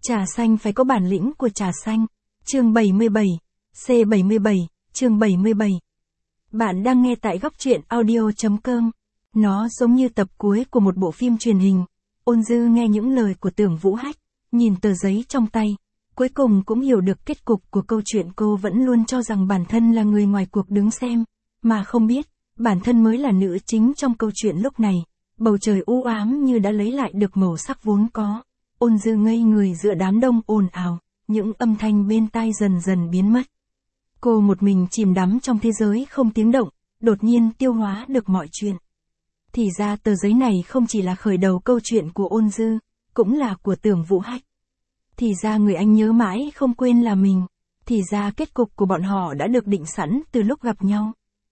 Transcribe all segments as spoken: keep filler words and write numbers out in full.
Trà xanh phải có bản lĩnh của trà xanh. Chương bảy mươi bảy, C bảy mươi bảy, chương bảy mươi bảy. Bạn đang nghe tại góc truyện audio chấm com. Nó giống như tập cuối của một bộ phim truyền hình. Ôn Dư nghe những lời của Tưởng Vũ Hách, nhìn tờ giấy trong tay, cuối cùng cũng hiểu được kết cục của câu chuyện. Cô vẫn luôn cho rằng bản thân là người ngoài cuộc đứng xem, mà không biết, bản thân mới là nữ chính trong câu chuyện lúc này. Bầu trời u ám như đã lấy lại được màu sắc vốn có. Ôn Dư ngây người giữa đám đông ồn ào, những âm thanh bên tai dần dần biến mất. Cô một mình chìm đắm trong thế giới không tiếng động, đột nhiên tiêu hóa được mọi chuyện. Thì ra tờ giấy này không chỉ là khởi đầu câu chuyện của Ôn Dư, cũng là của Tưởng Vũ Hách. Thì ra người anh nhớ mãi không quên là mình. Thì ra kết cục của bọn họ đã được định sẵn từ lúc gặp nhau.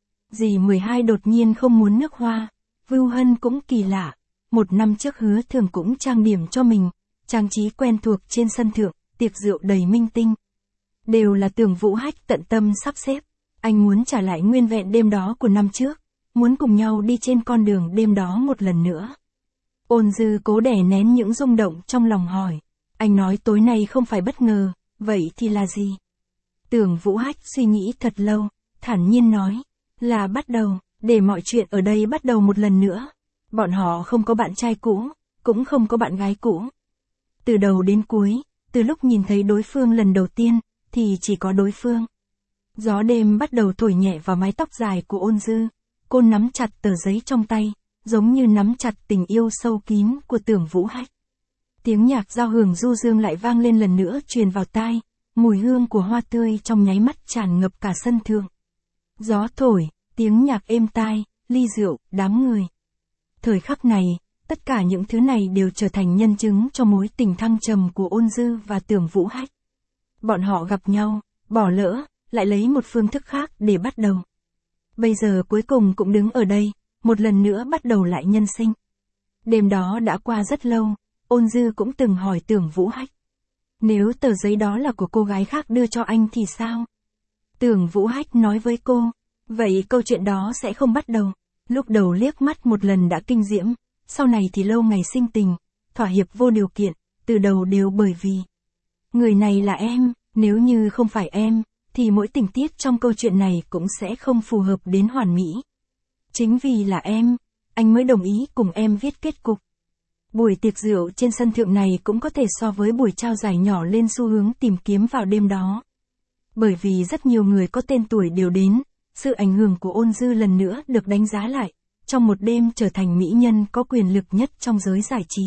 Dì mười hai đột nhiên không muốn nước hoa. Vưu Hân cũng kỳ lạ. Một năm trước Hứa Thường cũng trang điểm cho mình, trang trí quen thuộc trên sân thượng, tiệc rượu đầy minh tinh. Đều là Tưởng Vũ Hách tận tâm sắp xếp. Anh muốn trả lại nguyên vẹn đêm đó của năm trước, muốn cùng nhau đi trên con đường đêm đó một lần nữa. Ôn Dư cố đè nén những rung động trong lòng hỏi. Anh nói tối nay không phải bất ngờ, vậy thì là gì? Tưởng Vũ Hách suy nghĩ thật lâu, thản nhiên nói. Là bắt đầu, để mọi chuyện ở đây bắt đầu một lần nữa. Bọn họ không có bạn trai cũ, cũng không có bạn gái cũ. Từ đầu đến cuối, từ lúc nhìn thấy đối phương lần đầu tiên, thì chỉ có đối phương. Gió đêm bắt đầu thổi nhẹ vào mái tóc dài của Ôn Dư. Cô nắm chặt tờ giấy trong tay, giống như nắm chặt tình yêu sâu kín của Tưởng Vũ Hách. Tiếng nhạc giao hưởng du dương lại vang lên lần nữa truyền vào tai, mùi hương của hoa tươi trong nháy mắt tràn ngập cả sân thượng. Gió thổi, tiếng nhạc êm tai, ly rượu, đám người. Thời khắc này, tất cả những thứ này đều trở thành nhân chứng cho mối tình thăng trầm của Ôn Dư và Tưởng Vũ Hách. Bọn họ gặp nhau, bỏ lỡ, lại lấy một phương thức khác để bắt đầu. Bây giờ cuối cùng cũng đứng ở đây, một lần nữa bắt đầu lại nhân sinh. Đêm đó đã qua rất lâu, Ôn Dư cũng từng hỏi Tưởng Vũ Hách. Nếu tờ giấy đó là của cô gái khác đưa cho anh thì sao? Tưởng Vũ Hách nói với cô, vậy câu chuyện đó sẽ không bắt đầu. Lúc đầu liếc mắt một lần đã kinh diễm, sau này thì lâu ngày sinh tình, thỏa hiệp vô điều kiện, từ đầu đều bởi vì người này là em, nếu như không phải em, thì mỗi tình tiết trong câu chuyện này cũng sẽ không phù hợp đến hoàn mỹ. Chính vì là em, anh mới đồng ý cùng em viết kết cục. Buổi tiệc rượu trên sân thượng này cũng có thể so với buổi trao giải nhỏ lên xu hướng tìm kiếm vào đêm đó. Bởi vì rất nhiều người có tên tuổi đều đến, sự ảnh hưởng của Ôn Dư lần nữa được đánh giá lại, trong một đêm trở thành mỹ nhân có quyền lực nhất trong giới giải trí.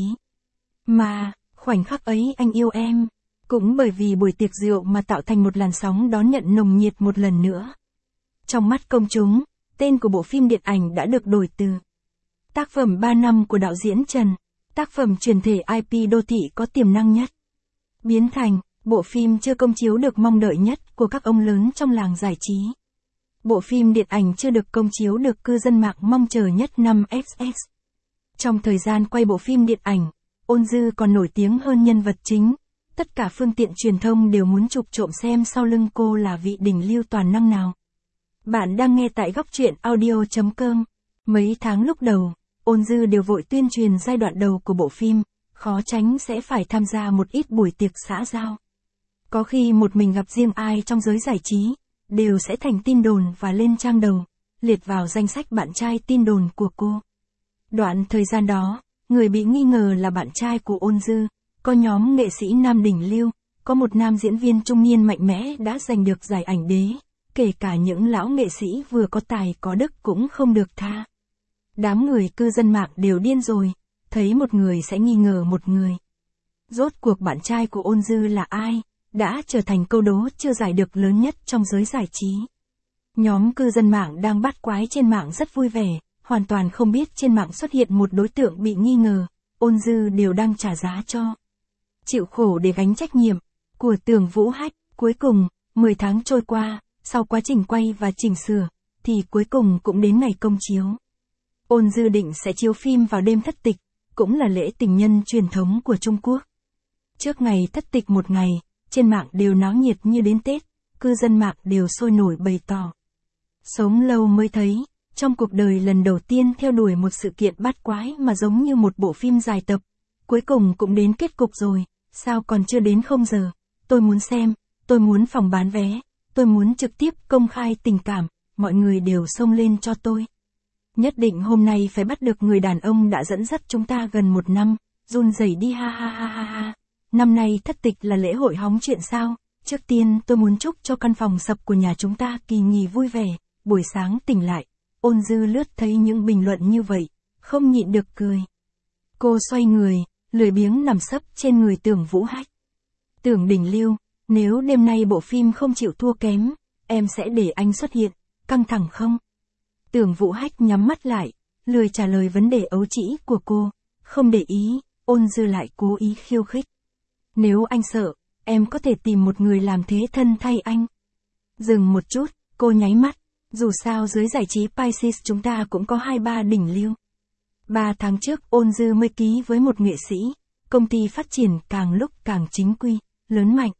Mà, khoảnh khắc ấy anh yêu em, cũng bởi vì buổi tiệc rượu mà tạo thành một làn sóng đón nhận nồng nhiệt một lần nữa. Trong mắt công chúng, tên của bộ phim điện ảnh đã được đổi từ tác phẩm ba năm của đạo diễn Trần, tác phẩm truyền thể i pê đô thị có tiềm năng nhất, biến thành bộ phim chưa công chiếu được mong đợi nhất của các ông lớn trong làng giải trí. Bộ phim điện ảnh chưa được công chiếu được cư dân mạng mong chờ nhất năm ét ét. Trong thời gian quay bộ phim điện ảnh, Ôn Dư còn nổi tiếng hơn nhân vật chính. Tất cả phương tiện truyền thông đều muốn chụp trộm xem sau lưng cô là vị đỉnh lưu toàn năng nào. Bạn đang nghe tại góc truyện audio chấm com. Mấy tháng lúc đầu, Ôn Dư đều vội tuyên truyền giai đoạn đầu của bộ phim, khó tránh sẽ phải tham gia một ít buổi tiệc xã giao. Có khi một mình gặp riêng ai trong giới giải trí, đều sẽ thành tin đồn và lên trang đầu, liệt vào danh sách bạn trai tin đồn của cô. Đoạn thời gian đó, người bị nghi ngờ là bạn trai của Ôn Dư, có nhóm nghệ sĩ nam đỉnh lưu, có một nam diễn viên trung niên mạnh mẽ đã giành được giải ảnh đế, kể cả những lão nghệ sĩ vừa có tài có đức cũng không được tha. Đám người cư dân mạng đều điên rồi, thấy một người sẽ nghi ngờ một người. Rốt cuộc bạn trai của Ôn Dư là ai, đã trở thành câu đố chưa giải được lớn nhất trong giới giải trí. Nhóm cư dân mạng đang bắt quái trên mạng rất vui vẻ, hoàn toàn không biết trên mạng xuất hiện một đối tượng bị nghi ngờ, Ôn Dư đều đang trả giá cho. Chịu khổ để gánh trách nhiệm, của Tưởng Vũ Hách. Cuối cùng, mười tháng trôi qua, sau quá trình quay và chỉnh sửa, thì cuối cùng cũng đến ngày công chiếu. Ôn Dư định sẽ chiếu phim vào đêm thất tịch, cũng là lễ tình nhân truyền thống của Trung Quốc. Trước ngày thất tịch một ngày, trên mạng đều náo nhiệt như đến Tết, cư dân mạng đều sôi nổi bày tỏ. Sống lâu mới thấy, trong cuộc đời lần đầu tiên theo đuổi một sự kiện bát quái mà giống như một bộ phim dài tập, cuối cùng cũng đến kết cục rồi, sao còn chưa đến không giờ, tôi muốn xem, tôi muốn phòng bán vé, tôi muốn trực tiếp công khai tình cảm, mọi người đều xông lên cho tôi. Nhất định hôm nay phải bắt được người đàn ông đã dẫn dắt chúng ta gần một năm, run rẩy đi ha ha ha ha ha. Năm nay thất tịch là lễ hội hóng chuyện sao? Trước tiên tôi muốn chúc cho căn phòng sập của nhà chúng ta kỳ nghỉ vui vẻ. Buổi sáng tỉnh lại, Ôn Dư lướt thấy những bình luận như vậy, không nhịn được cười. Cô xoay người, lười biếng nằm sấp trên người Tưởng Vũ Hách. Tưởng Đình Lưu, nếu đêm nay bộ phim không chịu thua kém, em sẽ để anh xuất hiện, căng thẳng không? Tưởng Vũ Hách nhắm mắt lại, lười trả lời vấn đề ấu trĩ của cô, không để ý, Ôn Dư lại cố ý khiêu khích. Nếu anh sợ, em có thể tìm một người làm thế thân thay anh. Dừng một chút, cô nháy mắt, dù sao dưới giải trí Pisces chúng ta cũng có hai ba đỉnh lưu. Ba tháng trước Ôn Dư mới ký với một nghệ sĩ, công ty phát triển càng lúc càng chính quy, lớn mạnh.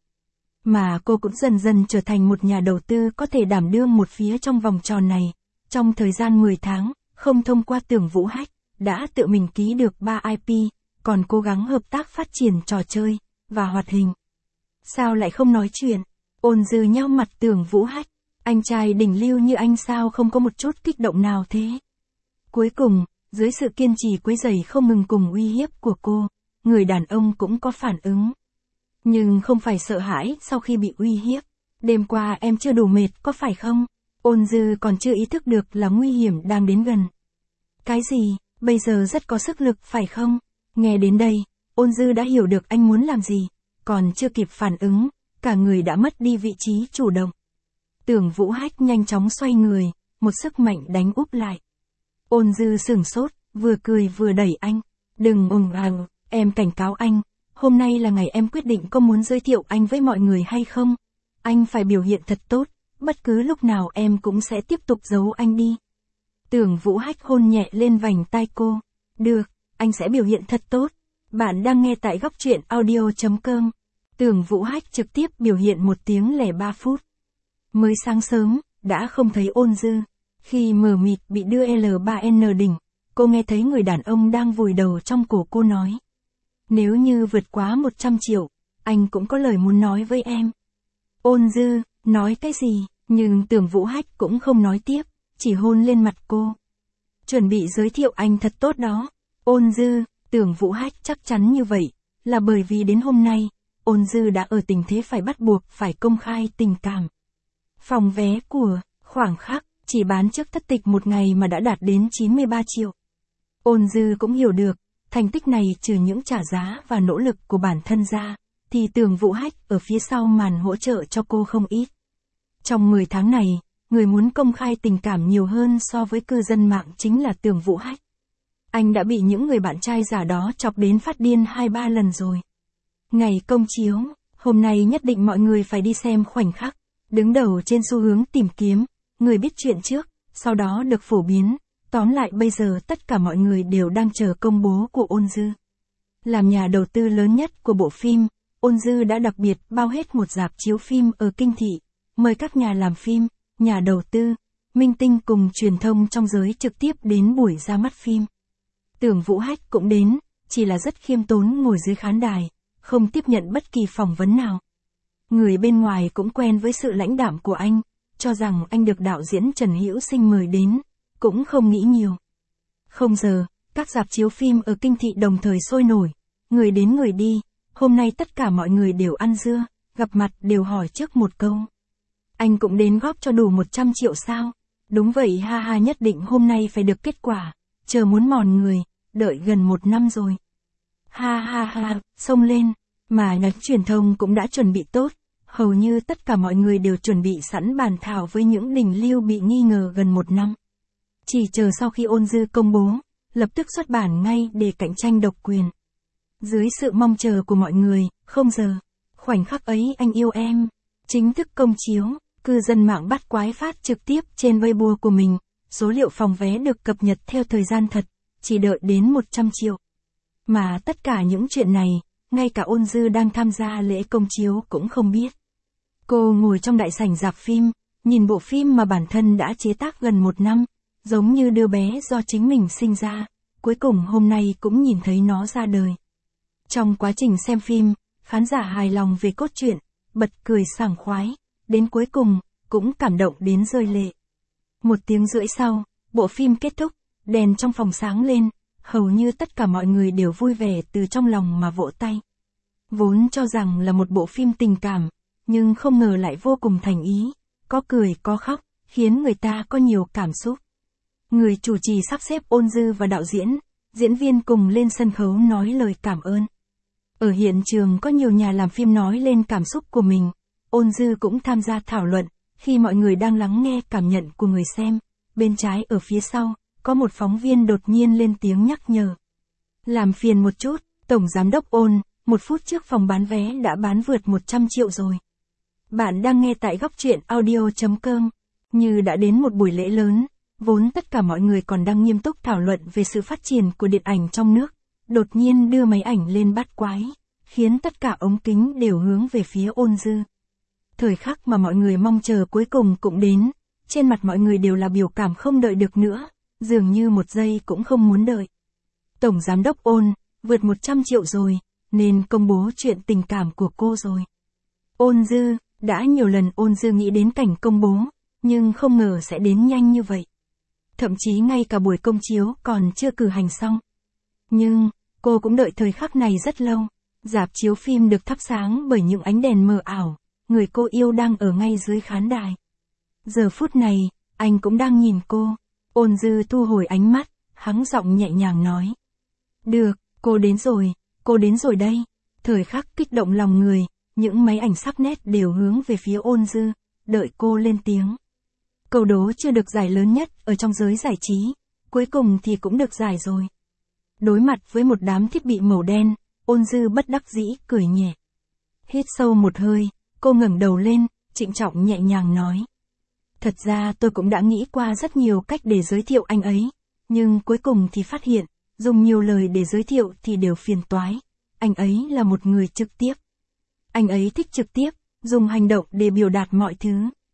Mà cô cũng dần dần trở thành một nhà đầu tư có thể đảm đương một phía trong vòng tròn này. Trong thời gian mười tháng, không thông qua Tưởng Vũ Hách, đã tự mình ký được ba i pê, còn cố gắng hợp tác phát triển trò chơi và hoạt hình. Sao lại không nói chuyện? Ôn Dư nheo mặt Tưởng Vũ Hách, anh trai đỉnh lưu như anh sao không có một chút kích động nào thế? Cuối cùng, dưới sự kiên trì quấy rầy không ngừng cùng uy hiếp của cô, người đàn ông cũng có phản ứng. Nhưng không phải sợ hãi sau khi bị uy hiếp. Đêm qua em chưa đủ mệt có phải không? Ôn Dư còn chưa ý thức được là nguy hiểm đang đến gần. Cái gì, bây giờ rất có sức lực phải không? Nghe đến đây, Ôn Dư đã hiểu được anh muốn làm gì, còn chưa kịp phản ứng, cả người đã mất đi vị trí chủ động. Tưởng Vũ Hách nhanh chóng xoay người, một sức mạnh đánh úp lại. Ôn Dư sửng sốt, vừa cười vừa đẩy anh. Đừng ồn ào, em cảnh cáo anh, hôm nay là ngày em quyết định có muốn giới thiệu anh với mọi người hay không. Anh phải biểu hiện thật tốt, bất cứ lúc nào em cũng sẽ tiếp tục giấu anh đi. Tưởng Vũ Hách hôn nhẹ lên vành tai cô. Được, anh sẽ biểu hiện thật tốt. Bạn đang nghe tại góc truyện audio chấm com. Tưởng Vũ Hách trực tiếp biểu hiện một tiếng lẻ ba phút. Mới sáng sớm, đã không thấy Ôn Dư. Khi mờ mịt bị đưa L ba N đỉnh, cô nghe thấy người đàn ông đang vùi đầu trong cổ cô nói. Nếu như vượt quá một trăm triệu, anh cũng có lời muốn nói với em. Ôn Dư, nói cái gì? Nhưng Tưởng Vũ Hách cũng không nói tiếp, chỉ hôn lên mặt cô. Chuẩn bị giới thiệu anh thật tốt đó. Ôn Dư, Tưởng Vũ Hách chắc chắn như vậy, là bởi vì đến hôm nay, Ôn Dư đã ở tình thế phải bắt buộc phải công khai tình cảm. Phòng vé của Khoảng Khắc chỉ bán trước thất tịch một ngày mà đã đạt đến chín mươi ba triệu. Ôn Dư cũng hiểu được, thành tích này trừ những trả giá và nỗ lực của bản thân ra, thì Tưởng Vũ Hách ở phía sau màn hỗ trợ cho cô không ít. Trong mười tháng này, người muốn công khai tình cảm nhiều hơn so với cư dân mạng chính là Tưởng Vũ Hách. Anh đã bị những người bạn trai giả đó chọc đến phát điên hai ba lần rồi. Ngày công chiếu, hôm nay nhất định mọi người phải đi xem Khoảnh Khắc, đứng đầu trên xu hướng tìm kiếm, người biết chuyện trước, sau đó được phổ biến. Tóm lại bây giờ tất cả mọi người đều đang chờ công bố của Ôn Dư. Làm nhà đầu tư lớn nhất của bộ phim, Ôn Dư đã đặc biệt bao hết một rạp chiếu phim ở Kinh Thị, mời các nhà làm phim, nhà đầu tư, minh tinh cùng truyền thông trong giới trực tiếp đến buổi ra mắt phim. Tưởng Vũ Hách cũng đến, chỉ là rất khiêm tốn ngồi dưới khán đài, không tiếp nhận bất kỳ phỏng vấn nào. Người bên ngoài cũng quen với sự lãnh đạm của anh, cho rằng anh được đạo diễn Trần Hữu Sinh mời đến, cũng không nghĩ nhiều. Không giờ, các rạp chiếu phim ở Kinh Thị đồng thời sôi nổi, người đến người đi, hôm nay tất cả mọi người đều ăn dưa, gặp mặt đều hỏi trước một câu. Anh cũng đến góp cho đủ một trăm triệu sao? Đúng vậy ha ha, nhất định hôm nay phải được kết quả, chờ muốn mòn người, đợi gần một năm rồi. Ha ha ha, xông lên, mà nhà truyền thông cũng đã chuẩn bị tốt, hầu như tất cả mọi người đều chuẩn bị sẵn bàn thảo với những đỉnh lưu bị nghi ngờ gần một năm. Chỉ chờ sau khi Ôn Dư công bố, lập tức xuất bản ngay để cạnh tranh độc quyền. Dưới sự mong chờ của mọi người, không giờ, Khoảnh Khắc ấy anh yêu em, chính thức công chiếu, cư dân mạng bắt quái phát trực tiếp trên Weibo của mình, số liệu phòng vé được cập nhật theo thời gian thật, chỉ đợi đến một trăm triệu. Mà tất cả những chuyện này, ngay cả Ôn Dư đang tham gia lễ công chiếu cũng không biết. Cô ngồi trong đại sảnh rạp phim, nhìn bộ phim mà bản thân đã chế tác gần một năm, giống như đứa bé do chính mình sinh ra, cuối cùng hôm nay cũng nhìn thấy nó ra đời. Trong quá trình xem phim, khán giả hài lòng về cốt truyện, bật cười sảng khoái, đến cuối cùng, cũng cảm động đến rơi lệ. Một tiếng rưỡi sau, bộ phim kết thúc, đèn trong phòng sáng lên, hầu như tất cả mọi người đều vui vẻ từ trong lòng mà vỗ tay. Vốn cho rằng là một bộ phim tình cảm, nhưng không ngờ lại vô cùng thành ý, có cười có khóc, khiến người ta có nhiều cảm xúc. Người chủ trì sắp xếp Ôn Dư và đạo diễn, diễn viên cùng lên sân khấu nói lời cảm ơn. Ở hiện trường có nhiều nhà làm phim nói lên cảm xúc của mình, Ôn Dư cũng tham gia thảo luận, khi mọi người đang lắng nghe cảm nhận của người xem, bên trái ở phía sau, có một phóng viên đột nhiên lên tiếng nhắc nhở. Làm phiền một chút, Tổng Giám đốc Ôn, một phút trước phòng bán vé đã bán vượt một trăm triệu rồi. Bạn đang nghe tại góc truyện audio chấm com. Như đã đến một buổi lễ lớn, vốn tất cả mọi người còn đang nghiêm túc thảo luận về sự phát triển của điện ảnh trong nước, đột nhiên đưa máy ảnh lên bắt quái, khiến tất cả ống kính đều hướng về phía Ôn Dư. Thời khắc mà mọi người mong chờ cuối cùng cũng đến, trên mặt mọi người đều là biểu cảm không đợi được nữa, dường như một giây cũng không muốn đợi. Tổng Giám đốc Ôn, vượt một trăm triệu rồi, nên công bố chuyện tình cảm của cô rồi. Ôn Dư, đã nhiều lần Ôn Dư nghĩ đến cảnh công bố, nhưng không ngờ sẽ đến nhanh như vậy. Thậm chí ngay cả buổi công chiếu còn chưa cử hành xong. Nhưng, cô cũng đợi thời khắc này rất lâu. Rạp chiếu phim được thắp sáng bởi những ánh đèn mờ ảo, người cô yêu đang ở ngay dưới khán đài. Giờ phút này, anh cũng đang nhìn cô. Ôn Dư thu hồi ánh mắt, hắng giọng nhẹ nhàng nói. Được, cô đến rồi, cô đến rồi đây. Thời khắc kích động lòng người, những máy ảnh sắc nét đều hướng về phía Ôn Dư, đợi cô lên tiếng. Câu đố chưa được giải lớn nhất ở trong giới giải trí, cuối cùng thì cũng được giải rồi. Đối mặt với một đám thiết bị màu đen, Ôn Dư bất đắc dĩ cười nhẹ. Hít sâu một hơi, cô ngẩng đầu lên, trịnh trọng nhẹ nhàng nói. Thật ra tôi cũng đã nghĩ qua rất nhiều cách để giới thiệu anh ấy, nhưng cuối cùng thì phát hiện, dùng nhiều lời để giới thiệu thì đều phiền toái. Anh ấy là một người trực tiếp. Anh ấy thích trực tiếp, dùng hành động để biểu đạt mọi thứ.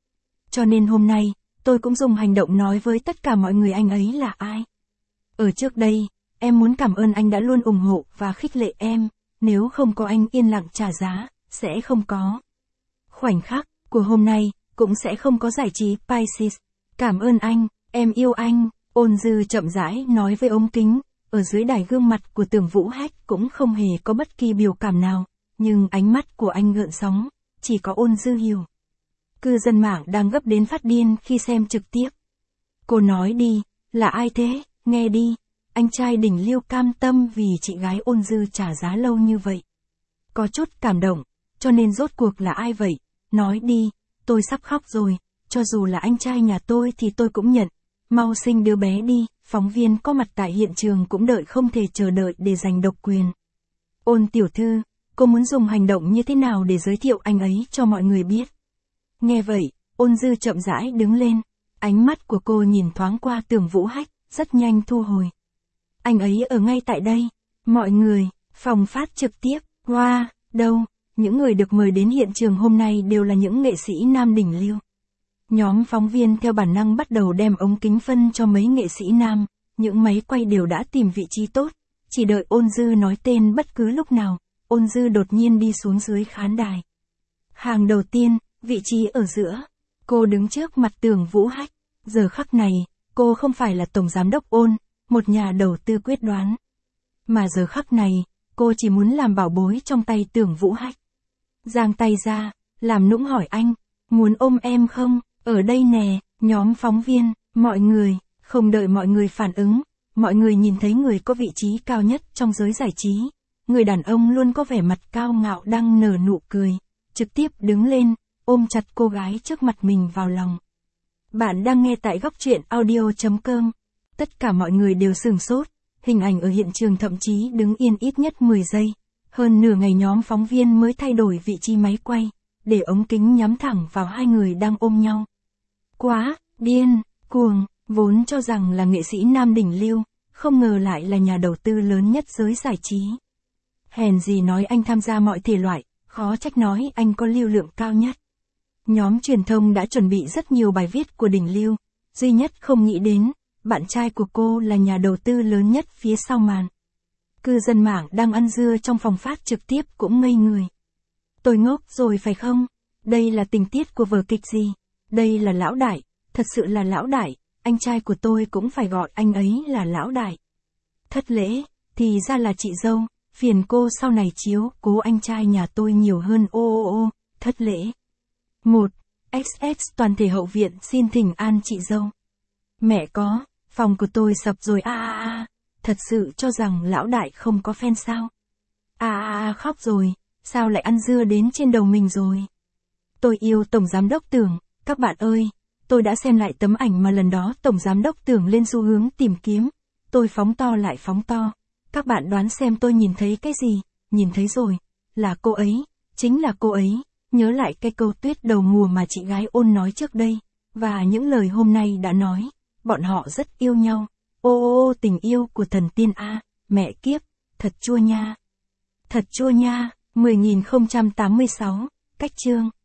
Cho nên hôm nay, tôi cũng dùng hành động nói với tất cả mọi người anh ấy là ai. Ở trước đây, em muốn cảm ơn anh đã luôn ủng hộ và khích lệ em, nếu không có anh yên lặng trả giá, sẽ không có. Khoảnh khắc của hôm nay, cũng sẽ không có giải trí Pisces. Cảm ơn anh, em yêu anh, Ôn Dư chậm rãi nói với ống kính, ở dưới đài gương mặt của Tưởng Vũ Hách cũng không hề có bất kỳ biểu cảm nào, nhưng ánh mắt của anh gợn sóng, chỉ có Ôn Dư hiểu. Cư dân mạng đang gấp đến phát điên khi xem trực tiếp. Cô nói đi, là ai thế, nghe đi, anh trai đỉnh Liêu cam tâm vì chị gái Ôn Dư trả giá lâu như vậy. Có chút cảm động, cho nên rốt cuộc là ai vậy, nói đi, tôi sắp khóc rồi, cho dù là anh trai nhà tôi thì tôi cũng nhận, mau sinh đứa bé đi, phóng viên có mặt tại hiện trường cũng đợi không thể chờ đợi để giành độc quyền. Ôn tiểu thư, cô muốn dùng hành động như thế nào để giới thiệu anh ấy cho mọi người biết? Nghe vậy, Ôn Dư chậm rãi đứng lên, ánh mắt của cô nhìn thoáng qua Tưởng Vũ Hách, rất nhanh thu hồi. Anh ấy ở ngay tại đây, mọi người, phòng phát trực tiếp, wow, đâu, những người được mời đến hiện trường hôm nay đều là những nghệ sĩ nam đỉnh Liêu. Nhóm phóng viên theo bản năng bắt đầu đem ống kính phân cho mấy nghệ sĩ nam, những máy quay đều đã tìm vị trí tốt, chỉ đợi Ôn Dư nói tên bất cứ lúc nào, Ôn Dư đột nhiên đi xuống dưới khán đài. Hàng đầu tiên, vị trí ở giữa, cô đứng trước mặt Tưởng Vũ Hách, giờ khắc này, cô không phải là Tổng Giám đốc Ôn, một nhà đầu tư quyết đoán. Mà giờ khắc này, cô chỉ muốn làm bảo bối trong tay Tưởng Vũ Hách. Giang tay ra, làm nũng hỏi anh, muốn ôm em không, ở đây nè, nhóm phóng viên, mọi người, không đợi mọi người phản ứng, mọi người nhìn thấy người có vị trí cao nhất trong giới giải trí. Người đàn ông luôn có vẻ mặt cao ngạo đang nở nụ cười, trực tiếp đứng lên, ôm chặt cô gái trước mặt mình vào lòng. Bạn đang nghe tại góc truyện audio chấm com. Tất cả mọi người đều sửng sốt, hình ảnh ở hiện trường thậm chí đứng yên ít nhất mười giây. Hơn nửa ngày nhóm phóng viên mới thay đổi vị trí máy quay, để ống kính nhắm thẳng vào hai người đang ôm nhau. Quá, điên, cuồng, vốn cho rằng là nghệ sĩ nam đỉnh Liêu, không ngờ lại là nhà đầu tư lớn nhất giới giải trí. Hèn gì nói anh tham gia mọi thể loại, khó trách nói anh có lưu lượng cao nhất. Nhóm truyền thông đã chuẩn bị rất nhiều bài viết của đỉnh Liêu, duy nhất không nghĩ đến, bạn trai của cô là nhà đầu tư lớn nhất phía sau màn. Cư dân mạng đang ăn dưa trong phòng phát trực tiếp cũng ngây người. Tôi ngốc rồi phải không? Đây là tình tiết của vở kịch gì? Đây là lão đại, thật sự là lão đại, anh trai của tôi cũng phải gọi anh ấy là lão đại. Thất lễ, thì ra là chị dâu, phiền cô sau này chiếu cố anh trai nhà tôi nhiều hơn ô ô ô, thất lễ. một. ích ích toàn thể hậu viện xin thỉnh an chị dâu. Mẹ có, phòng của tôi sập rồi a a a, thật sự cho rằng lão đại không có fan sao? A a a khóc rồi, sao lại ăn dưa đến trên đầu mình rồi? Tôi yêu Tổng Giám đốc Tưởng, các bạn ơi, tôi đã xem lại tấm ảnh mà lần đó Tổng Giám đốc Tưởng lên xu hướng tìm kiếm. Tôi phóng to lại phóng to. Các bạn đoán xem tôi nhìn thấy cái gì? Nhìn thấy rồi, là cô ấy, chính là cô ấy. Nhớ lại cái câu tuyết đầu mùa mà chị gái Ôn nói trước đây, và những lời hôm nay đã nói, bọn họ rất yêu nhau. Ô ô ô tình yêu của thần tiên A, mẹ kiếp, thật chua nha. Thật chua nha, mười nghìn không trăm tám mươi sáu, cách chương.